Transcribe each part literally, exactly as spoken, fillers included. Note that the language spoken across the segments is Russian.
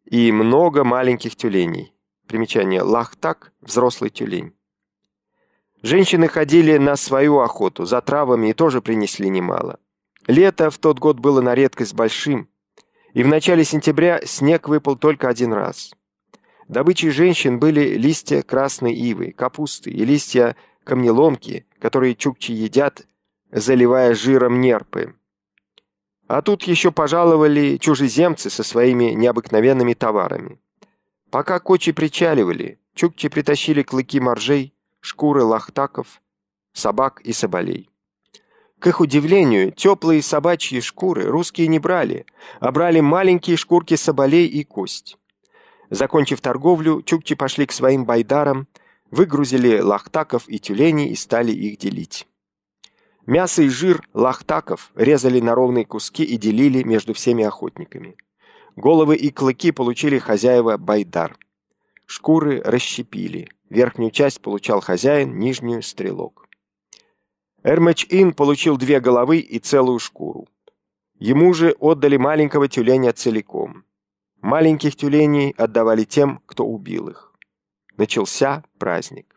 и много маленьких тюленей. Примечание: лахтак – взрослый тюлень. Женщины ходили на свою охоту за травами и тоже принесли немало. Лето в тот год было на редкость большим, и в начале сентября снег выпал только один раз. Добычей женщин были листья красной ивы, капусты и листья камнеломки, которые чукчи едят, заливая жиром нерпы. А тут еще пожаловали чужеземцы со своими необыкновенными товарами. Пока кочи причаливали, чукчи притащили клыки моржей, шкуры лахтаков, собак и соболей. К их удивлению, теплые собачьи шкуры русские не брали, а брали маленькие шкурки соболей и кость. Закончив торговлю, чукчи пошли к своим байдарам, выгрузили лахтаков и тюленей и стали их делить. Мясо и жир лахтаков резали на ровные куски и делили между всеми охотниками. Головы и клыки получили хозяева байдар. Шкуры расщепили. Верхнюю часть получал хозяин, нижнюю — стрелок. Эрмэч-ин получил две головы и целую шкуру. Ему же отдали маленького тюленя целиком. Маленьких тюленей отдавали тем, кто убил их. Начался праздник.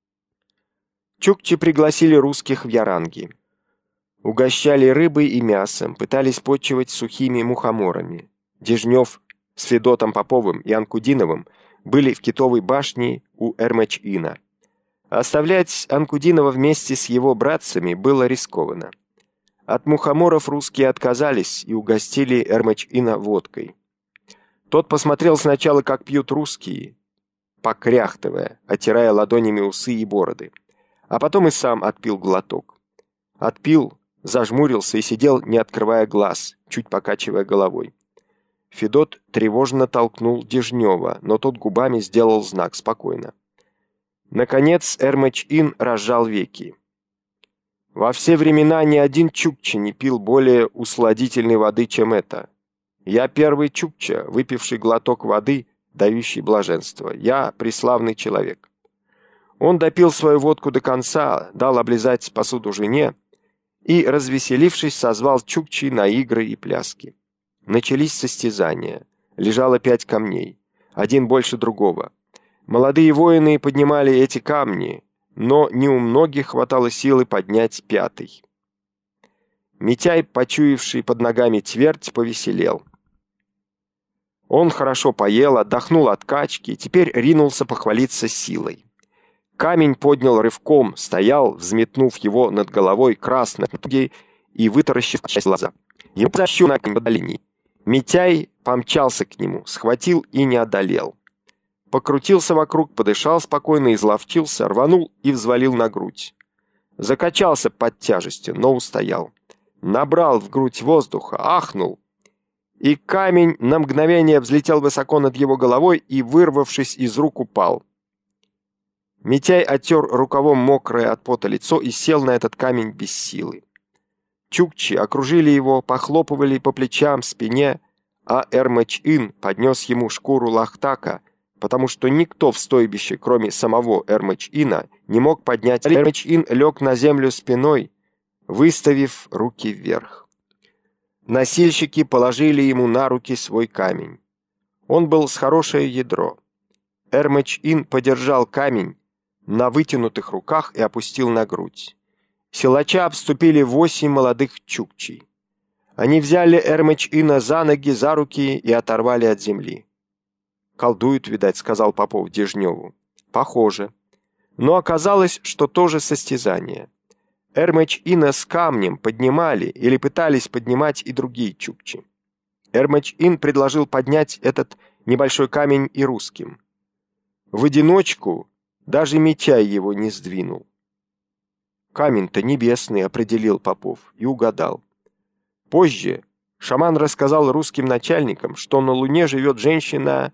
Чукчи пригласили русских в Яранги. Угощали рыбой и мясом, пытались почивать сухими мухоморами. Дежнев с Федотом Поповым и Анкудиновым были в Китовой башне у Эрмэч-ина. Оставлять Анкудинова вместе с его братцами было рискованно. От мухоморов русские отказались и угостили Эрмэч-ина водкой. Тот посмотрел сначала, как пьют русские, покряхтывая, оттирая ладонями усы и бороды, а потом и сам отпил глоток. Отпил, зажмурился и сидел, не открывая глаз, чуть покачивая головой. Федот тревожно толкнул Дежнева, но тот губами сделал знак «спокойно». Наконец Эрмэч-ин разжал веки. Во все времена ни один чукча не пил более усладительной воды, чем это. Я первый чукча, выпивший глоток воды, дающий блаженство. Я преславный человек. Он допил свою водку до конца, дал облизать посуду жене и, развеселившись, созвал чукчей на игры и пляски. Начались состязания. Лежало пять камней, один больше другого. Молодые воины поднимали эти камни, но не у многих хватало силы поднять пятый. Митяй, почуявший под ногами твердь, повеселел. Он хорошо поел, отдохнул от качки и теперь ринулся похвалиться силой. Камень поднял рывком, стоял, взметнув его над головой красной и вытаращив глаза. Ему защу на камень. Митяй помчался к нему, схватил и не одолел. Покрутился вокруг, подышал спокойно, изловчился, рванул и взвалил на грудь. Закачался под тяжестью, но устоял. Набрал в грудь воздуха, ахнул, и камень на мгновение взлетел высоко над его головой и, вырвавшись из рук, упал. Митяй оттер рукавом мокрое от пота лицо и сел на этот камень без силы. Чукчи окружили его, похлопывали по плечам, спине, а Эрмэч-ин поднес ему шкуру лахтака, потому что никто в стойбище, кроме самого Эрмэч-ина, не мог поднять. Эрмэч-ин лег на землю спиной, выставив руки вверх. Носильщики положили ему на руки свой камень. Он был с хорошее ядро. Эрмэч-ин подержал камень на вытянутых руках и опустил на грудь. Силача обступили восемь молодых чукчей. Они взяли Эрмэч-ина за ноги, за руки и оторвали от земли. «Колдуют, видать», — сказал Попов Дежневу. «Похоже». Но оказалось, что тоже состязание. Эрмэч-ина с камнем поднимали или пытались поднимать и другие чукчи. Эрмэч-ин предложил поднять этот небольшой камень и русским. В одиночку даже Митяй его не сдвинул. «Камень-то небесный», — определил Попов и угадал. Позже шаман рассказал русским начальникам, что на Луне живет женщина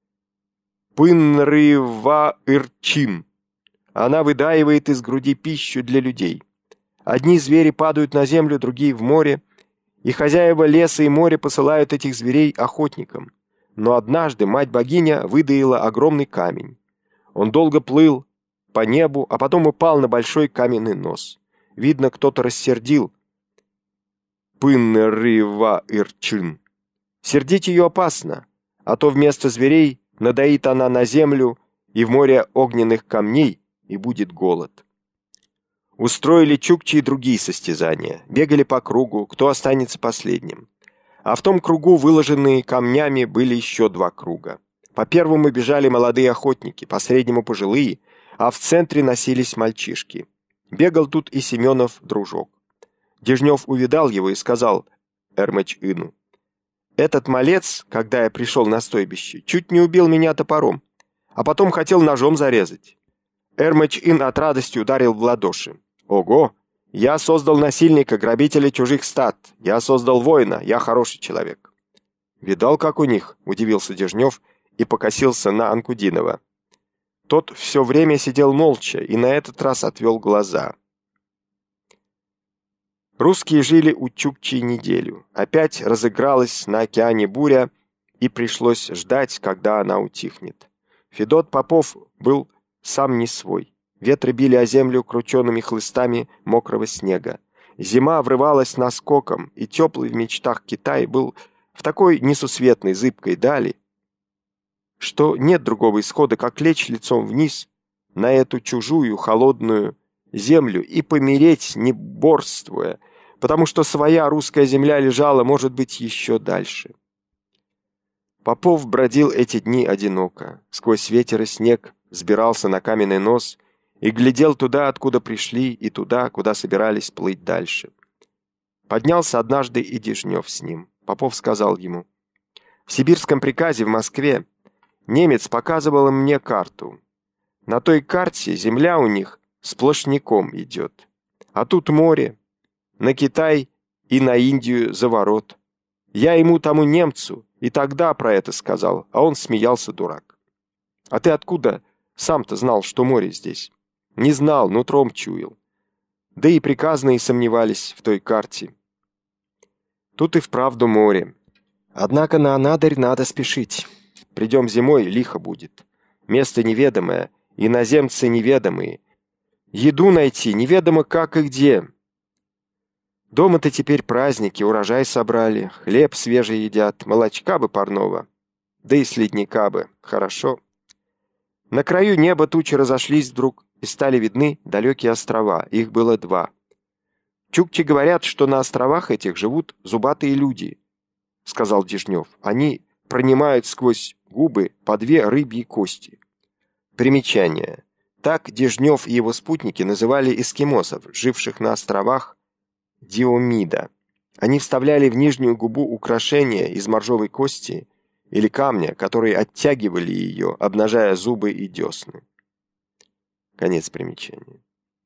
Пынрыва-Ирчин. Она выдаивает из груди пищу для людей. Одни звери падают на землю, другие в море, и хозяева леса и моря посылают этих зверей охотникам. Но однажды мать-богиня выдаила огромный камень. Он долго плыл по небу, а потом упал на большой каменный нос. Видно, кто-то рассердил Пынрыва-Ирчин. Сердить ее опасно. а то вместо зверей надоит она на землю и в море огненных камней, и будет голод. Устроили чукчи и другие состязания, бегали по кругу, кто останется последним. А в том кругу, выложенные камнями, были еще два круга. По первому бежали молодые охотники, по среднему пожилые, а в центре носились мальчишки. Бегал тут и Семенов дружок. Дежнев увидал его и сказал Эрмыч-ину: «Этот малец, когда я пришел на стойбище, чуть не убил меня топором, а потом хотел ножом зарезать». Эрмыч-ин от радости ударил в ладоши. «Ого! Я создал насильника, грабителя чужих стад. Я создал воина. Я хороший человек». «Видал, как у них?» – удивился Дежнев и покосился на Анкудинова. Тот все время сидел молча и на этот раз отвел глаза. Русские жили у чукчей неделю. Опять разыгралась на океане буря, и пришлось ждать, когда она утихнет. Федот Попов был сам не свой. Ветры били о землю кручеными хлыстами мокрого снега. Зима врывалась наскоком, и теплый в мечтах Китай был в такой несусветной зыбкой дали, что нет другого исхода, как лечь лицом вниз на эту чужую холодную землю и помереть, не борствуя, потому что своя русская земля лежала, может быть, еще дальше. Попов бродил эти дни одиноко. Сквозь ветер и снег взбирался на каменный нос и глядел туда, откуда пришли, и туда, куда собирались плыть дальше. Поднялся однажды и Дежнев с ним. Попов сказал ему: «В сибирском приказе в Москве немец показывал мне карту. На той карте земля у них сплошняком идет. А тут море, на Китай и на Индию заворот. Я ему, тому немцу, и тогда про это сказал, а он смеялся, дурак. А ты откуда сам-то знал, что море здесь?» «Не знал, нутром чуял. Да и приказные сомневались в той карте. Тут и вправду море. Однако на Анадырь надо спешить. Придем зимой, лихо будет. Место неведомое, иноземцы неведомые. Еду найти неведомо как и где. Дома-то теперь праздники, урожай собрали, хлеб свежий едят, молочка бы парного, да и с ледника бы, хорошо». На краю неба тучи разошлись вдруг, и стали видны далекие острова, их было два. «Чукчи говорят, что на островах этих живут зубатые люди», — сказал Дежнев. «Они пронимают сквозь губы по две рыбьи кости». Примечание. Так Дежнев и его спутники называли эскимосов, живших на островах Диомида. Они вставляли в нижнюю губу украшения из моржовой кости или камня, которые оттягивали ее, обнажая зубы и десны. Конец примечания.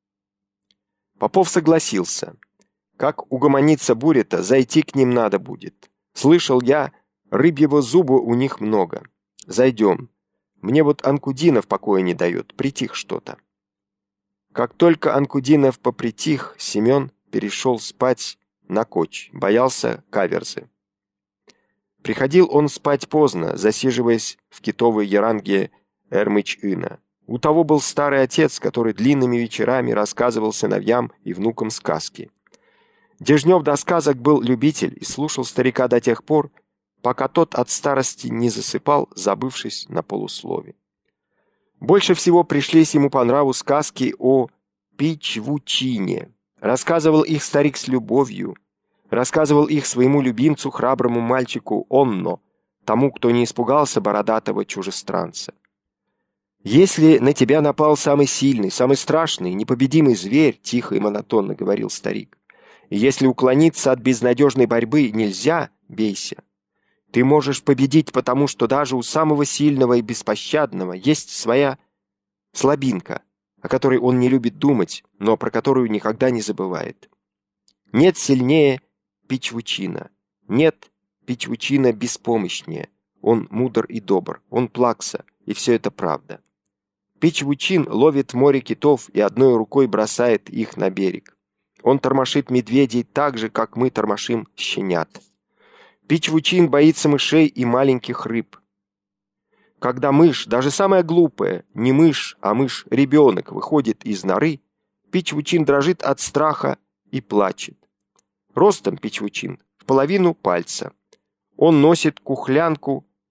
Попов согласился. Как угомонится буря-то, зайти к ним надо будет. Слышал я, рыбьего зуба у них много. Зайдем. Мне вот Анкудинов покоя не дает, притих что-то. Как только Анкудинов попритих, Семен перешел спать на коч, боялся каверзы. Приходил он спать поздно, засиживаясь в китовой яранге Эрмыч-ина. У того был старый отец, который длинными вечерами рассказывал сыновьям и внукам сказки. Дежнев до сказок был любитель и слушал старика до тех пор, пока тот от старости не засыпал, забывшись на полуслове. Больше всего пришлись ему по нраву сказки о Пичвучине. Рассказывал их старик с любовью, рассказывал их своему любимцу, храброму мальчику Онно, тому, кто не испугался бородатого чужестранца. «Если на тебя напал самый сильный, самый страшный, непобедимый зверь, — тихо и монотонно говорил старик, — и если уклониться от безнадежной борьбы нельзя, бейся. Ты можешь победить, потому что даже у самого сильного и беспощадного есть своя слабинка, о которой он не любит думать, но про которую никогда не забывает. Нет сильнее Пичвучина, нет Пичвучина беспомощнее. Он мудр и добр, он плакса, и все это правда. Пичвучин ловит в море китов и одной рукой бросает их на берег. Он тормошит медведей так же, как мы тормошим щенят. Пичвучин боится мышей и маленьких рыб. Когда мышь, даже самая глупая, не мышь, а мышь-ребенок, выходит из норы, Пичвучин дрожит от страха и плачет. Ростом Пичвучин в половину пальца. Он носит кухлянку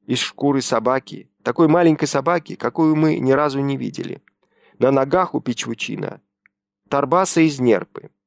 из шкуры собаки, такой маленькой собаки, какую мы ни разу не видели. На ногах у Пичучина торбаса из нерпы.